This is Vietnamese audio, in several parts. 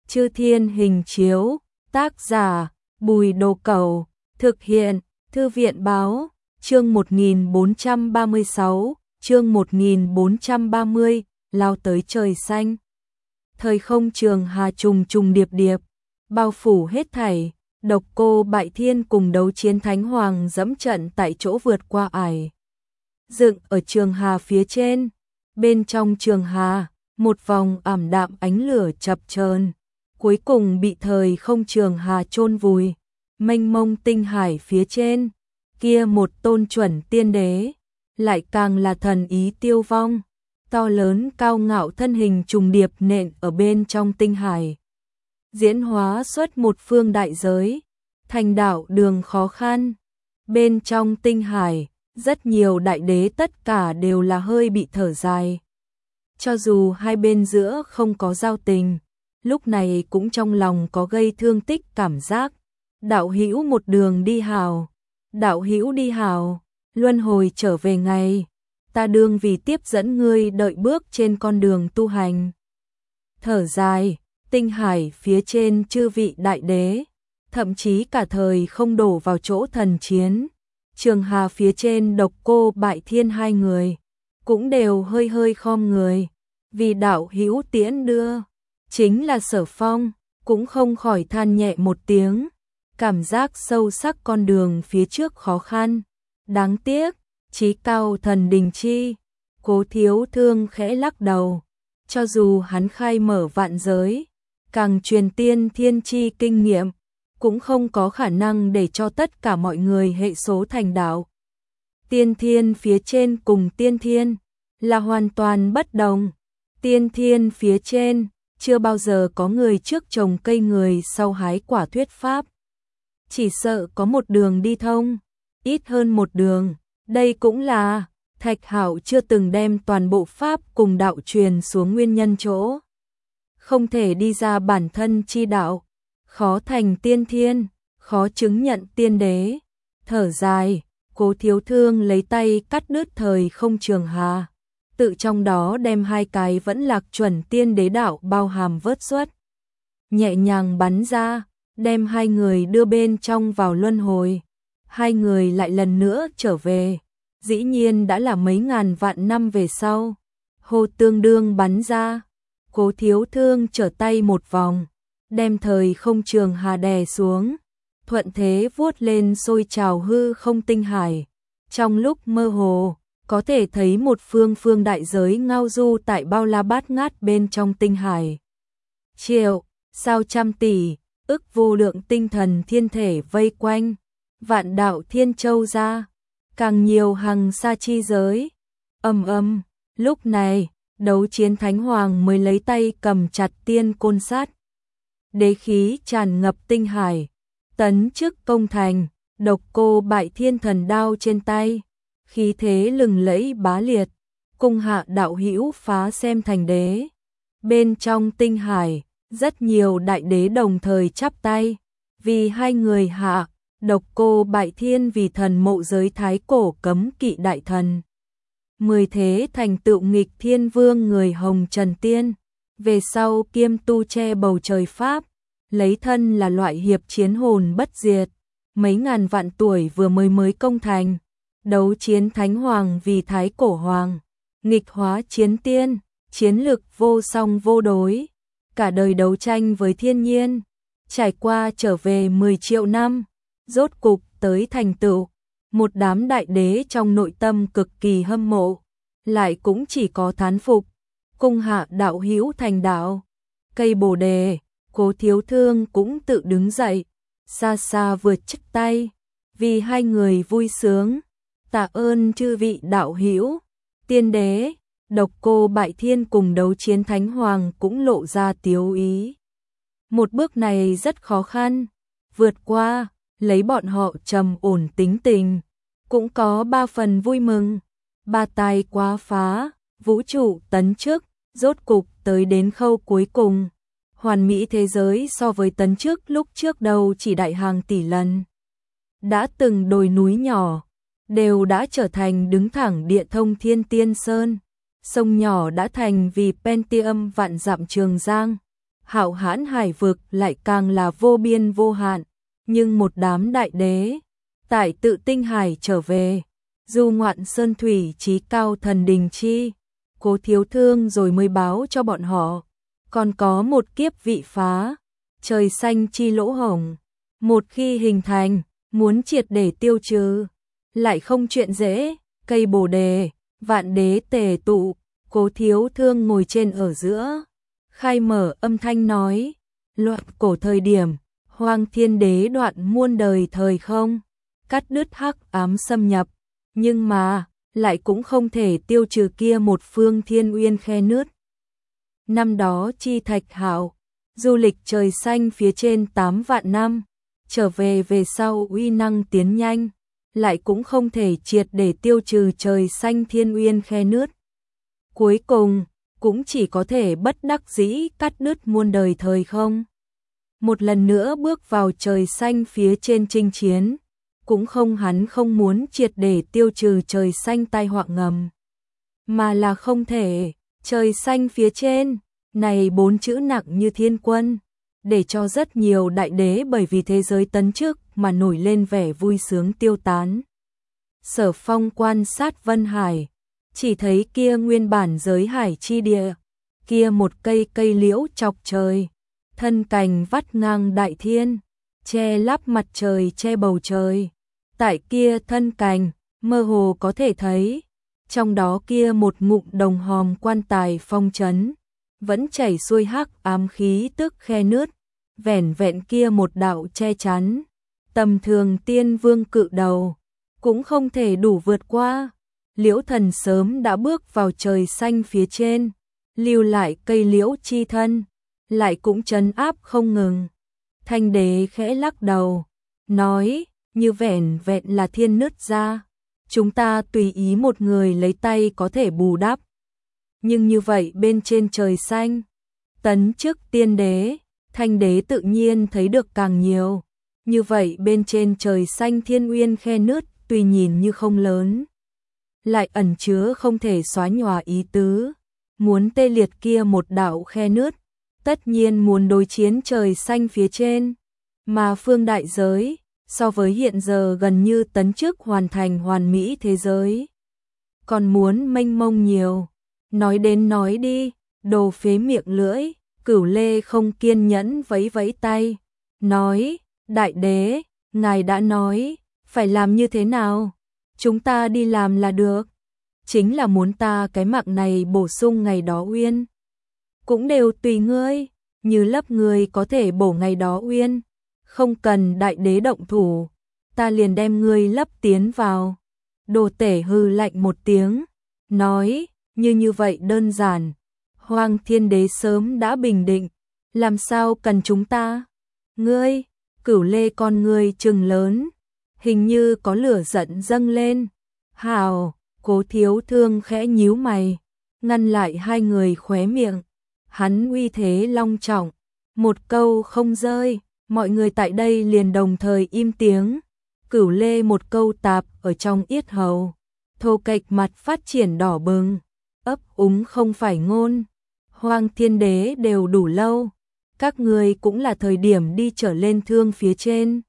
Chư Thiên Hình Chiếu, tác giả Bùi Đồ Cẩu, thực hiện Thư viện Báo, chương 1436, chương 1430, lao tới trời xanh. Thời không trường hà trùng trùng điệp điệp, bao phủ hết thảy, Độc Cô Bại Thiên cùng Đấu Chiến Thánh Hoàng dẫm trận tại chỗ vượt qua ải. Dựng ở trường hà phía trên, bên trong trường hà, một vòng ảm đạm ánh lửa chập chờn, cuối cùng bị thời không trường hà chôn vùi. Mênh mông tinh hải phía trên, kia một tôn chuẩn tiên đế, lại càng là thần ý tiêu vong, to lớn cao ngạo thân hình trùng điệp nện ở bên trong tinh hải. Diễn hóa xuất một phương đại giới, thành đạo đường khó khăn. Bên trong tinh hải, rất nhiều đại đế tất cả đều là hơi bị thở dài. Cho dù hai bên giữa không có giao tình, lúc này cũng trong lòng có gây thương tích cảm giác. Đạo hữu một đường đi hào, đạo hữu đi hào, luân hồi trở về ngày, ta đương vì tiếp dẫn ngươi đợi bước trên con đường tu hành. Thở dài, tinh hải phía trên chư vị đại đế, thậm chí cả thời không đổ vào chỗ thần chiến. Trường hà phía trên Độc Cô Bại Thiên hai người, cũng đều hơi hơi khom người, vì đạo hữu tiễn đưa. Chính là Sở Phong, cũng không khỏi than nhẹ một tiếng. Cảm giác sâu sắc con đường phía trước khó khăn, đáng tiếc, chí cao thần đình chi. Cố Thiếu Thương khẽ lắc đầu, cho dù hắn khai mở vạn giới, càng truyền tiên thiên chi kinh nghiệm, cũng không có khả năng để cho tất cả mọi người hệ số thành đạo. Tiên thiên phía trên cùng tiên thiên là hoàn toàn bất đồng. Tiên thiên phía trên, chưa bao giờ có người trước trồng cây người sau hái quả thuyết pháp. Chỉ sợ có một đường đi thông, ít hơn một đường, đây cũng là Thạch Hạo chưa từng đem toàn bộ pháp cùng đạo truyền xuống nguyên nhân chỗ. Không thể đi ra bản thân chi đạo, khó thành tiên thiên, khó chứng nhận tiên đế. Thở dài, Cố Thiếu Thương lấy tay cắt đứt thời không trường hà, tự trong đó đem hai cái vẫn lạc chuẩn tiên đế đạo bao hàm vớt xuất. Nhẹ nhàng bắn ra, đem hai người đưa bên trong vào luân hồi. Hai người lại lần nữa trở về, dĩ nhiên đã là mấy ngàn vạn năm về sau. Hồ tương đương bắn ra, Cố Thiếu Thương trở tay một vòng, đem thời không trường hà đè xuống, thuận thế vuốt lên sôi trào hư không tinh hải. Trong lúc mơ hồ, có thể thấy một phương đại giới ngao du tại bao la bát ngát bên trong tinh hải. Triệu, sao trăm tỷ, ức vô lượng tinh thần thiên thể vây quanh, vạn đạo thiên châu ra, càng nhiều hằng sa chi giới. Lúc này, Đấu Chiến Thánh Hoàng mới lấy tay cầm chặt tiên côn sát. Đế khí tràn ngập tinh hải, tấn chức công thành, Độc Cô Bại Thiên thần đao trên tay, khí thế lừng lẫy bá liệt, cung hạ đạo hữu phá xem thành đế. Bên trong tinh hải, rất nhiều đại đế đồng thời chắp tay, vì hai người hạ. Độc Cô Bại Thiên vì thần mộ giới thái cổ cấm kỵ đại thần, 10 thế thành tựu nghịch thiên vương người hồng trần tiên, về sau kiêm tu che bầu trời pháp, lấy thân là loại hiệp chiến hồn bất diệt, mấy ngàn vạn tuổi vừa mới công thành. Đấu Chiến Thánh Hoàng vì thái cổ hoàng, nghịch hóa chiến tiên, chiến lực vô song vô đối, cả đời đấu tranh với thiên nhiên, trải qua trở về 10 triệu năm, rốt cục tới thành tựu. Một đám đại đế trong nội tâm cực kỳ hâm mộ, lại cũng chỉ có thán phục. Cung hạ đạo hữu thành đạo, cây bồ đề. Cố Thiếu Thương cũng tự đứng dậy, xa xa vượt chắp tay, vì hai người vui sướng. Tạ ơn chư vị đạo hữu. Tiên đế, Độc Cô Bại Thiên cùng Đấu Chiến Thánh Hoàng cũng lộ ra tiếu ý. Một bước này rất khó khăn, vượt qua, lấy bọn họ trầm ổn tính tình, cũng có 3 phần vui mừng. Ba tài quá phá, vũ trụ tấn chức, rốt cục tới đến khâu cuối cùng. Hoàn mỹ thế giới so với tấn chức lúc trước đầu chỉ đại hàng tỷ lần. Đã từng đồi núi nhỏ, đều đã trở thành đứng thẳng địa thông thiên tiên sơn. Sông nhỏ đã thành vì Pentium vạn dặm Trường Giang. hạo hãn hải vực lại càng là vô biên vô hạn, nhưng một đám đại đế tại Tự Tinh Hải trở về, du ngoạn sơn thủy chí cao thần đình chi, Cố Thiếu Thương rồi mới báo cho bọn họ, còn có một kiếp vị phá, trời xanh chi lỗ hổng, một khi hình thành, muốn triệt để tiêu trừ, lại không chuyện dễ, cây bồ đề, vạn đế tề tụ, Cố Thiếu Thương ngồi trên ở giữa, khai mở âm thanh nói, loạn cổ thời điểm, Hoang Thiên Đế đoạn muôn đời thời không, cắt đứt hắc ám xâm nhập, nhưng mà lại cũng không thể tiêu trừ kia một phương thiên uyên khe nứt. Năm đó Chi Thạch Hạo du lịch trời xanh phía trên 8 vạn năm, trở về về sau uy năng tiến nhanh, lại cũng không thể triệt để tiêu trừ trời xanh thiên uyên khe nứt. Cuối cùng, cũng chỉ có thể bất đắc dĩ cắt đứt muôn đời thời không. Một lần nữa bước vào trời xanh phía trên chinh chiến, cũng không hắn không muốn triệt để tiêu trừ trời xanh tai họa ngầm, mà là không thể, trời xanh phía trên, này 4 chữ nặng như thiên quân, để cho rất nhiều đại đế bởi vì thế giới tấn chức mà nổi lên vẻ vui sướng tiêu tán. Sở Phong quan sát Vân Hải, chỉ thấy kia nguyên bản giới hải chi địa, kia một cây cây liễu chọc trời, thân cành vắt ngang đại thiên, che lấp mặt trời che bầu trời. Tại kia thân cành, mơ hồ có thể thấy, trong đó kia một ngụm đồng hòm quan tài phong trấn, vẫn chảy xuôi hắc ám khí tức khe nứt, vẻn vẹn kia một đạo che chắn, tầm thường tiên vương cự đầu, cũng không thể đủ vượt qua. Liễu Thần sớm đã bước vào trời xanh phía trên, lưu lại cây liễu chi thân, lại cũng trấn áp không ngừng. Thanh Đế khẽ lắc đầu, nói, như vẻn vẹn là thiên nứt ra, chúng ta tùy ý một người lấy tay có thể bù đắp. Nhưng như vậy bên trên trời xanh, tấn chức tiên đế, Thanh Đế tự nhiên thấy được càng nhiều. Như vậy bên trên trời xanh thiên uyên khe nứt tuy nhìn như không lớn, lại ẩn chứa không thể xóa nhòa ý tứ. Muốn tê liệt kia một đạo khe nứt, tất nhiên muốn đối chiến trời xanh phía trên, mà phương đại giới, so với hiện giờ gần như tấn chức hoàn thành hoàn mỹ thế giới, còn muốn mênh mông nhiều. Nói đến nói đi, đồ phế miệng lưỡi, Cửu Lê không kiên nhẫn vẫy vẫy tay, nói, đại đế, ngài đã nói, phải làm như thế nào? Chúng ta đi làm là được. Chính là muốn ta cái mạng này bổ sung ngày đó uyên, cũng đều tùy ngươi, như lấp ngươi có thể bổ ngày đó uyên, không cần đại đế động thủ, ta liền đem ngươi lấp tiến vào. Đồ Tể hừ lạnh một tiếng, nói, như vậy đơn giản, Hoang Thiên Đế sớm đã bình định, làm sao cần chúng ta? Ngươi, Cửu Lê con ngươi trừng lớn, hình như có lửa giận dâng lên. Hào, Cố Thiếu Thương khẽ nhíu mày, ngăn lại hai người khóe miệng. Hắn uy thế long trọng, một câu không rơi, mọi người tại đây liền đồng thời im tiếng. Cửu Lê một câu tạp ở trong yết hầu, thô kệch mặt phát triển đỏ bừng, ấp úng không phải ngôn. Hoang Thiên Đế đều đủ lâu, các người cũng là thời điểm đi trở lên thương phía trên.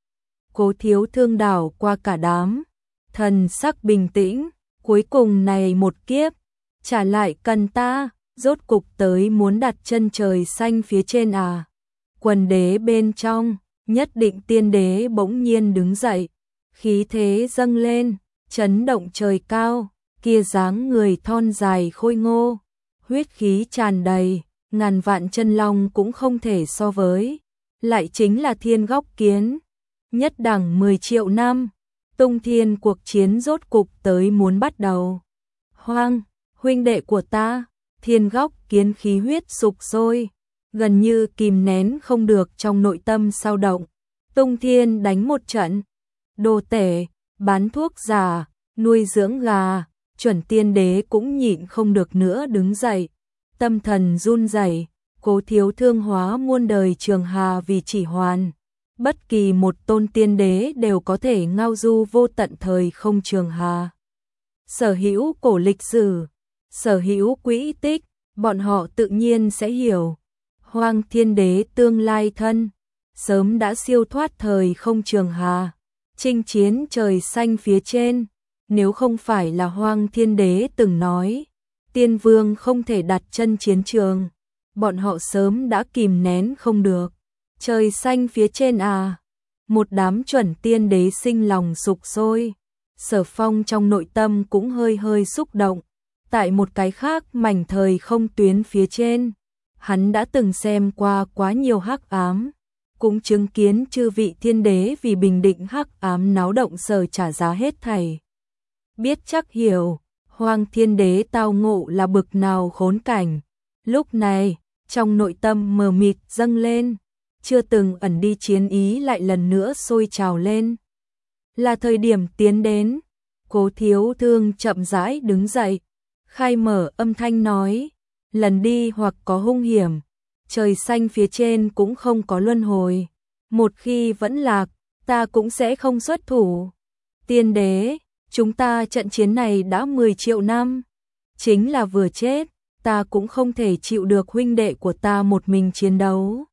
Cố Thiếu Thương đảo qua cả đám, thần sắc bình tĩnh, cuối cùng này một kiếp, trả lại cần ta, rốt cục tới muốn đặt chân trời xanh phía trên à. Quần đế bên trong, Nhất Định Tiên Đế bỗng nhiên đứng dậy, khí thế dâng lên, chấn động trời cao, kia dáng người thon dài khôi ngô, huyết khí tràn đầy, ngàn vạn chân long cũng không thể so với, lại chính là Thiên Góc Kiến. Nhất đẳng 10 triệu năm, tung thiên cuộc chiến rốt cục tới muốn bắt đầu. Hoang, huynh đệ của ta, Thiên Góc Kiến khí huyết sục sôi, gần như kìm nén không được trong nội tâm sao động. Tung thiên đánh một trận, Đồ Tể, bán thuốc giả, nuôi dưỡng gà, chuẩn tiên đế cũng nhịn không được nữa đứng dậy, tâm thần run rẩy. Cố Thiếu Thương hóa muôn đời trường hà vì chỉ hoàn, bất kỳ một tôn tiên đế đều có thể ngao du vô tận thời không trường hà. Sở hữu cổ lịch sử, sở hữu quỹ tích, bọn họ tự nhiên sẽ hiểu. Hoang Thiên Đế tương lai thân, sớm đã siêu thoát thời không trường hà, chinh chiến trời xanh phía trên, nếu không phải là Hoang Thiên Đế từng nói, Tiên Vương không thể đặt chân chiến trường, bọn họ sớm đã kìm nén không được. Trời xanh phía trên à? Một đám chuẩn tiên đế sinh lòng sục sôi. Sở Phong trong nội tâm cũng hơi hơi xúc động. Tại một cái khác mảnh thời không tuyến phía trên, hắn đã từng xem qua quá nhiều hắc ám, cũng chứng kiến chư vị thiên đế vì bình định hắc ám náo động sở trả giá hết thảy. Biết chắc hiểu, Hoang Thiên Đế tao ngộ là bực nào khốn cảnh. Lúc này, trong nội tâm mờ mịt dâng lên, chưa từng ẩn đi chiến ý lại lần nữa sôi trào lên. Là thời điểm tiến đến, Cố Thiếu Thương chậm rãi đứng dậy, khai mở âm thanh nói, lần đi hoặc có hung hiểm, trời xanh phía trên cũng không có luân hồi, một khi vẫn lạc, ta cũng sẽ không xuất thủ. Tiên đế, chúng ta trận chiến này đã 10 triệu năm, chính là vừa chết, ta cũng không thể chịu được huynh đệ của ta một mình chiến đấu.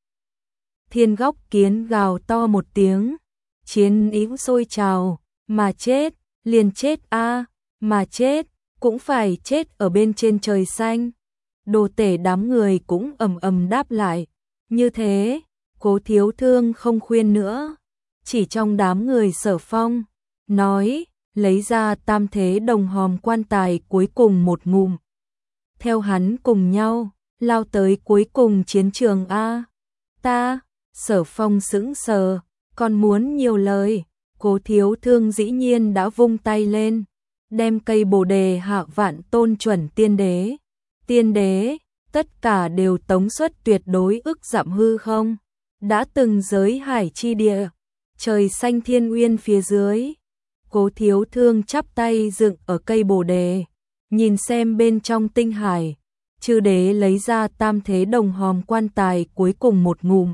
Thiên Góc Kiến gào to một tiếng, chiến ý sôi trào, mà chết, liền chết a, mà chết, cũng phải chết ở bên trên trời xanh. Đồ tể đám người cũng ầm ầm đáp lại, như thế, Cố Thiếu Thương không khuyên nữa, chỉ trong đám người Sở Phong, nói, lấy ra tam thế đồng hòm quan tài cuối cùng một ngụm. Theo hắn cùng nhau, lao tới cuối cùng chiến trường a. Ta, Sở Phong sững sờ, còn muốn nhiều lời, Cố Thiếu Thương dĩ nhiên đã vung tay lên, đem cây bồ đề hạ vạn tôn chuẩn tiên đế. Tiên đế, tất cả đều tống xuất tuyệt đối ức dặm hư không, đã từng giới hải chi địa, trời xanh thiên uyên phía dưới. Cố Thiếu Thương chắp tay dựng ở cây bồ đề, nhìn xem bên trong tinh hải, chư đế lấy ra tam thế đồng hòm quan tài cuối cùng một ngụm.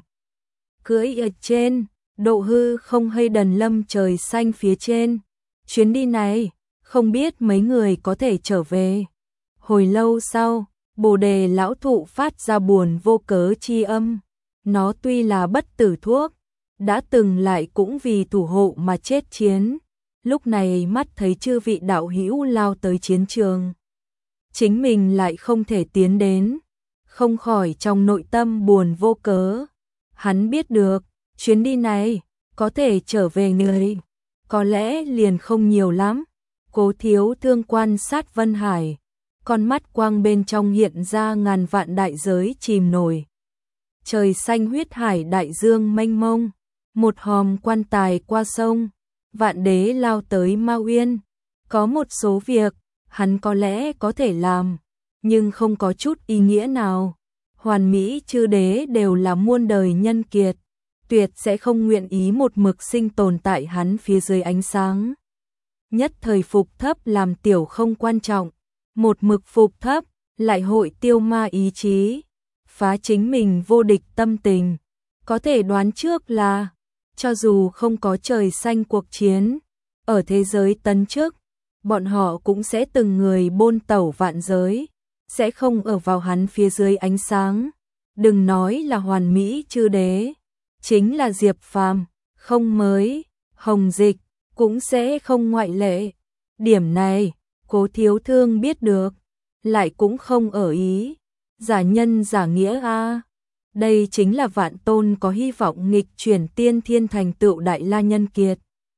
Cưỡi ở trên, độ hư không hay đần lâm trời xanh phía trên. Chuyến đi này, không biết mấy người có thể trở về. Hồi lâu sau, bồ đề lão thụ phát ra buồn vô cớ chi âm. Nó tuy là bất tử thuốc, đã từng lại cũng vì thủ hộ mà chết chiến. Lúc này mắt thấy chư vị đạo hữu lao tới chiến trường, chính mình lại không thể tiến đến, không khỏi trong nội tâm buồn vô cớ. Hắn biết được, chuyến đi này, có thể trở về người, có lẽ liền không nhiều lắm. Cố Thiếu Thương quan sát Vân Hải, con mắt quang bên trong hiện ra ngàn vạn đại giới chìm nổi. Trời xanh huyết hải đại dương mênh mông, một hòm quan tài qua sông, vạn đế lao tới Ma Uyên. Có một số việc, hắn có lẽ có thể làm, nhưng không có chút ý nghĩa nào. Hoàn mỹ chư đế đều là muôn đời nhân kiệt, tuyệt sẽ không nguyện ý một mực sinh tồn tại hắn phía dưới ánh sáng. Nhất thời phục thấp làm tiểu không quan trọng, một mực phục thấp, lại hội tiêu ma ý chí, phá chính mình vô địch tâm tình. Có thể đoán trước là, cho dù không có trời xanh cuộc chiến, ở thế giới tấn chức, bọn họ cũng sẽ từng người bôn tẩu vạn giới, sẽ không ở vào hắn phía dưới ánh sáng. Đừng nói là hoàn mỹ chư đế, chính là Diệp Phàm, không mới, Hồng Dịch, cũng sẽ không ngoại lệ. Điểm này, Cố Thiếu Thương biết được, lại cũng không ở ý. Giả nhân giả nghĩa a. Đây chính là vạn tôn có hy vọng nghịch chuyển tiên thiên thành tựu đại la nhân kiệt.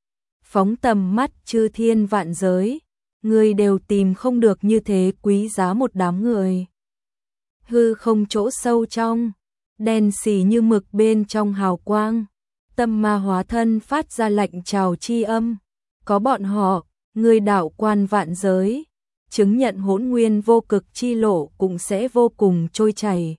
Phóng tầm mắt chư thiên vạn giới, người đều tìm không được như thế quý giá một đám người. Hư không chỗ sâu trong, đen xì như mực bên trong hào quang, tâm ma hóa thân phát ra lạnh chào chi âm. Có bọn họ, người đạo quan vạn giới, chứng nhận hỗn nguyên vô cực chi lộ cũng sẽ vô cùng trôi chảy.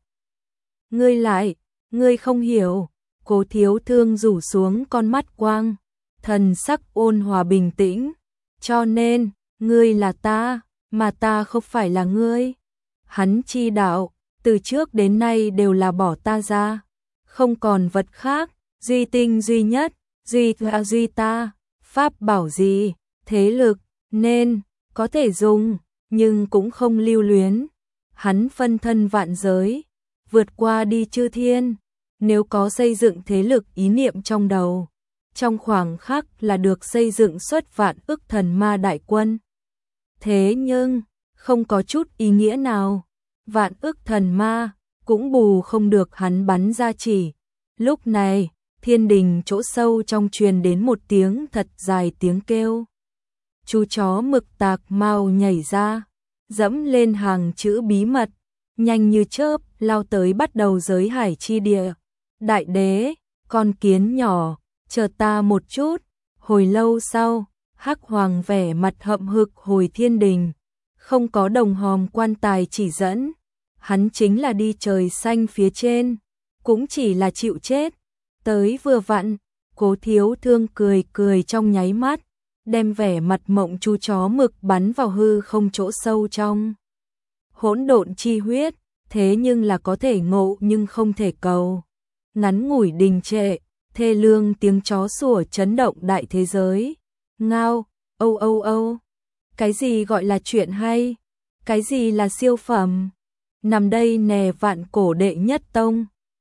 Ngươi không hiểu. Cố Thiếu Thương rủ xuống con mắt quang, thần sắc ôn hòa bình tĩnh. Cho nên, ngươi là ta, mà ta không phải là ngươi. Hắn chi đạo, từ trước đến nay đều là bỏ ta ra, không còn vật khác, duy tinh duy nhất, duy ta, pháp bảo gì, thế lực, nên, có thể dùng, nhưng cũng không lưu luyến. Hắn phân thân vạn giới, vượt qua đi chư thiên, nếu có xây dựng thế lực ý niệm trong đầu, trong khoảng khắc là được xây dựng xuất vạn ức thần ma đại quân. Thế nhưng, không có chút ý nghĩa nào, vạn ức thần ma cũng bù không được hắn bắn ra chỉ. Lúc này, thiên đình chỗ sâu trong truyền đến một tiếng thật dài tiếng kêu. Chú chó mực tạc mau nhảy ra, dẫm lên hàng chữ bí mật, nhanh như chớp lao tới bắt đầu giới hải chi địa. Đại đế, con kiến nhỏ, chờ ta một chút. Hồi lâu sau, Hắc Hoàng vẻ mặt hậm hực hồi thiên đình, không có đồng hòm quan tài chỉ dẫn, hắn chính là đi trời xanh phía trên, cũng chỉ là chịu chết. Tới vừa vặn, Cố Thiếu Thương cười cười trong nháy mắt, đem vẻ mặt mộng chú chó mực bắn vào hư không chỗ sâu trong hỗn độn chi huyết, thế nhưng là có thể ngộ nhưng không thể cầu. Ngắn ngủi đình trệ, thê lương tiếng chó sủa chấn động đại thế giới. Ngao, âu âu âu. Cái gì gọi là chuyện hay? Cái gì là siêu phẩm? Nằm đây nè vạn cổ đệ nhất tông.